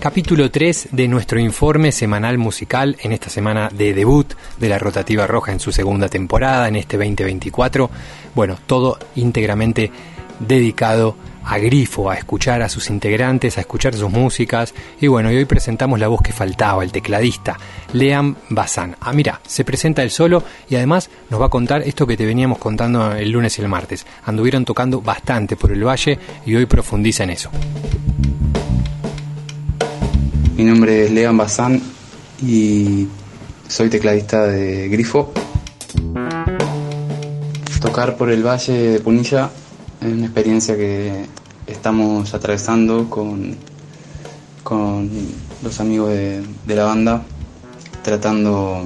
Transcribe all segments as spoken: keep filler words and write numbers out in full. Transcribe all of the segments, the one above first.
Capítulo tres de nuestro informe semanal musical en esta semana de debut de la Rotativa Roja en su segunda temporada, en este veinte veinticuatro. Bueno, todo íntegramente dedicado a Grifo, a escuchar a sus integrantes, a escuchar sus músicas. Y bueno, y hoy presentamos la voz que faltaba, el tecladista, Lean Bazán. Ah, mira, se presenta él solo y además nos va a contar esto que te veníamos contando el lunes y el martes. Anduvieron tocando bastante por el valle y hoy profundiza en eso. Mi nombre es Lean Bazán y soy tecladista de Grifo. Tocar por el Valle de Punilla es una experiencia que estamos atravesando con, con los amigos de, de la banda, tratando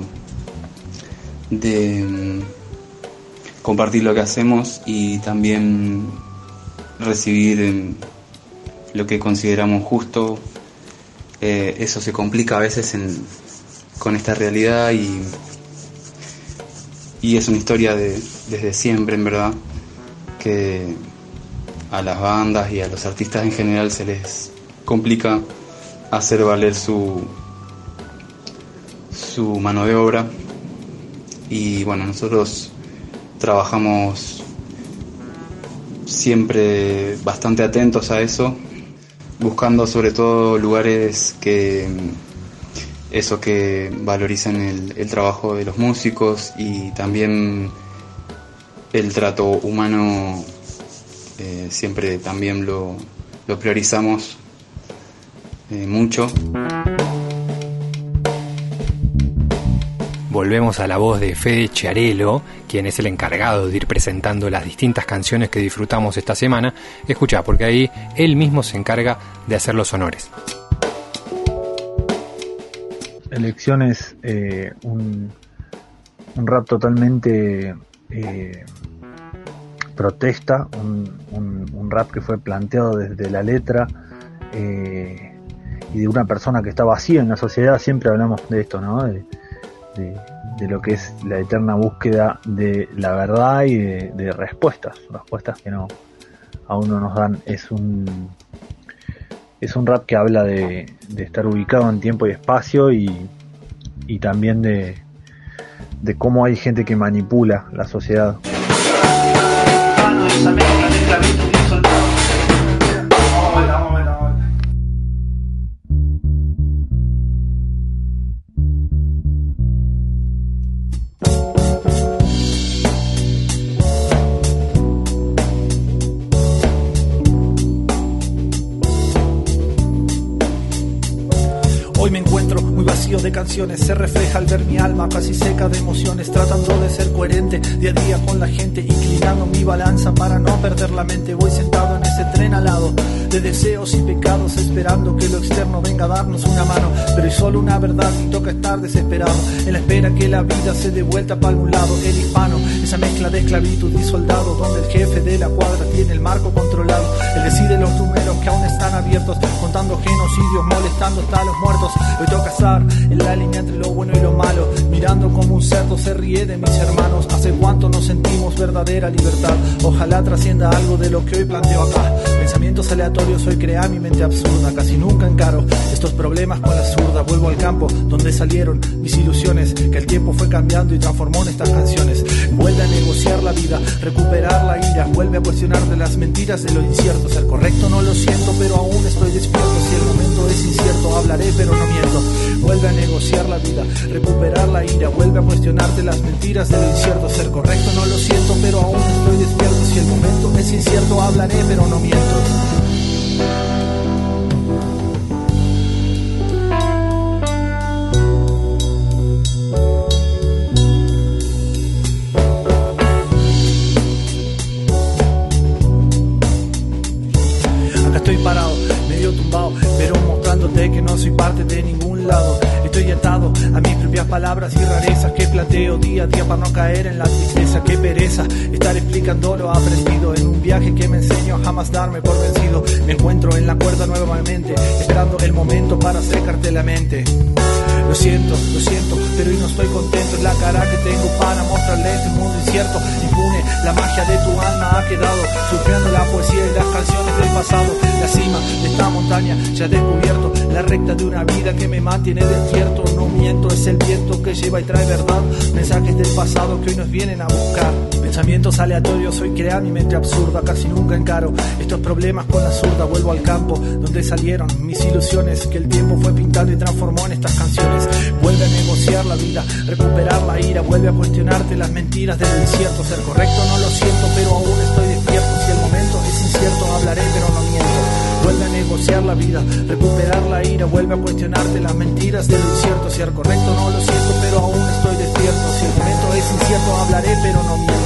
de um, compartir lo que hacemos y también recibir um, lo que consideramos justo. Eh, eso se complica a veces en, con esta realidad y, y es una historia de, desde siempre, en verdad, que a las bandas y a los artistas en general se les complica hacer valer su, su mano de obra. Y bueno, nosotros trabajamos siempre bastante atentos a eso, buscando sobre todo lugares que eso que valoricen el, el trabajo de los músicos y también el trato humano. Eh, siempre también lo, lo priorizamos eh, mucho. Volvemos a la voz de Fede Chiarello, quien es el encargado de ir presentando las distintas canciones que disfrutamos esta semana. Escuchá, porque ahí él mismo se encarga de hacer los honores. Elección es eh, un, un rap totalmente eh, protesta, un, un, un rap que fue planteado desde la letra eh, y de una persona que está vacía en la sociedad. Siempre hablamos de esto, ¿no? De, De, de lo que es la eterna búsqueda de la verdad y de, de respuestas, respuestas que no aún no nos dan. Es un es un rap que habla de, de estar ubicado en tiempo y espacio y, y también de, de cómo hay gente que manipula la sociedad. De canciones se refleja al ver mi alma casi seca de emociones, tratando de ser coherente día a día con la gente, inclinando mi balanza para no perder la mente. Voy sentado en ese tren alado de deseos y pecados, esperando que lo externo venga a darnos una mano, pero hay solo una verdad y toca estar desesperado en la espera que la vida se dé vuelta para algún lado. El hispano, esa mezcla de esclavitud y soldado, donde el jefe de la cuadra tiene el marco controlado. Él decide los números que aún están abiertos, contando genocidios, molestando hasta los muertos. Hoy toca estar en la línea entre lo bueno y lo malo, mirando como un cerdo se ríe de mis hermanos. Hace cuánto nos sentimos verdadera libertad, ojalá trascienda algo de lo que hoy planteo acá. Pensamientos aleatorios hoy crea mi mente absurda, casi nunca encaro estos problemas con la zurda. Vuelvo al campo donde salieron mis ilusiones, que el tiempo fue cambiando y transformó en estas canciones. Vuelve a negociar la vida, recuperar la ira, vuelve a cuestionar de las mentiras de lo incierto. Ser correcto no lo siento, pero aún estoy despierto. Si el momento es incierto, hablaré pero no miento. Vuelve a negociar la vida, recuperar la ira, vuelve a cuestionarte las mentiras de lo incierto. Ser correcto no lo siento, pero aún estoy despierto. Si el momento es incierto, hablaré pero no miento. Acá estoy parado, medio tumbado, pero mostrándote que no soy parte de ningún lado. Estoy atado a mis propias palabras y rarezas que planteo día a día para no caer en la tristeza. Qué pereza estar explicando lo aprendido en un viaje que me enseñó a jamás darme por vencido. Me encuentro en la cuerda nuevamente, esperando el momento para secarte la mente. Lo siento, lo siento, pero hoy no estoy contento. Es la cara que tengo para mostrarle este mundo incierto. Impune, la magia de tu alma ha quedado surfeando la poesía y las canciones del pasado. La cima de esta montaña ya he descubierto la recta de una vida que me mantiene despierto. No miento, es el viento que lleva y trae verdad, mensajes del pasado que hoy nos vienen a buscar. Pensamientos aleatorios, hoy crea mi mente absurda. Casi nunca encaro estos problemas con la zurda. Vuelvo al campo donde salieron mis ilusiones, que el tiempo fue pintando y transformó en estas canciones. Vuelve a negociar la vida, recuperar la ira. Vuelve a cuestionarte las mentiras del incierto. Ser correcto no lo siento, pero aún estoy despierto. Si el momento es incierto, hablaré pero no miento. Vuelve a negociar la vida, recuperar la ira. Vuelve a cuestionarte las mentiras del incierto. Ser correcto no lo siento, pero aún estoy despierto. Si el momento es incierto, hablaré pero no miento.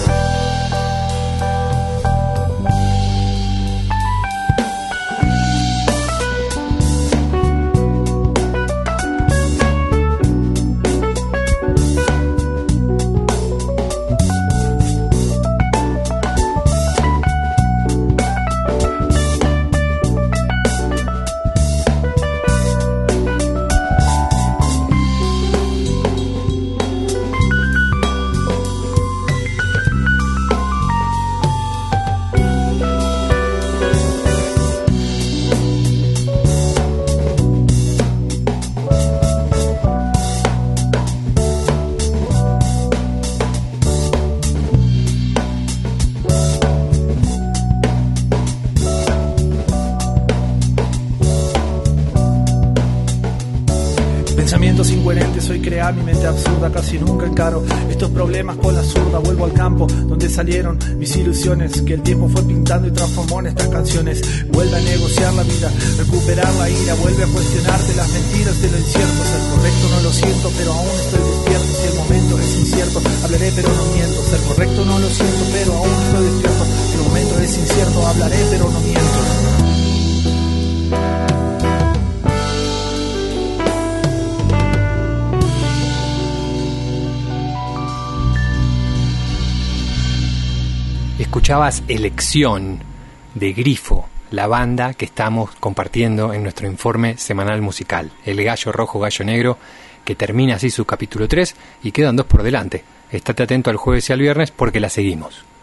Pensamientos incoherentes, hoy crea mi mente absurda. Casi nunca encaro estos problemas con la zurda. Vuelvo al campo donde salieron mis ilusiones, que el tiempo fue pintando y transformó en estas canciones. Vuelve a negociar la vida, recuperar la ira. Vuelve a cuestionarte las mentiras de lo incierto. Ser correcto no lo siento, pero aún estoy despierto. Si el momento es incierto, hablaré pero no miento. Ser correcto no lo siento, pero aún estoy despierto. Si el momento es incierto, hablaré pero no miento. Escuchabas Elección de Grifo, la banda que estamos compartiendo en nuestro informe semanal musical, El Gallo Rojo, Gallo Negro, que termina así su capítulo tres y quedan dos por delante. Estate atento al jueves y al viernes porque la seguimos.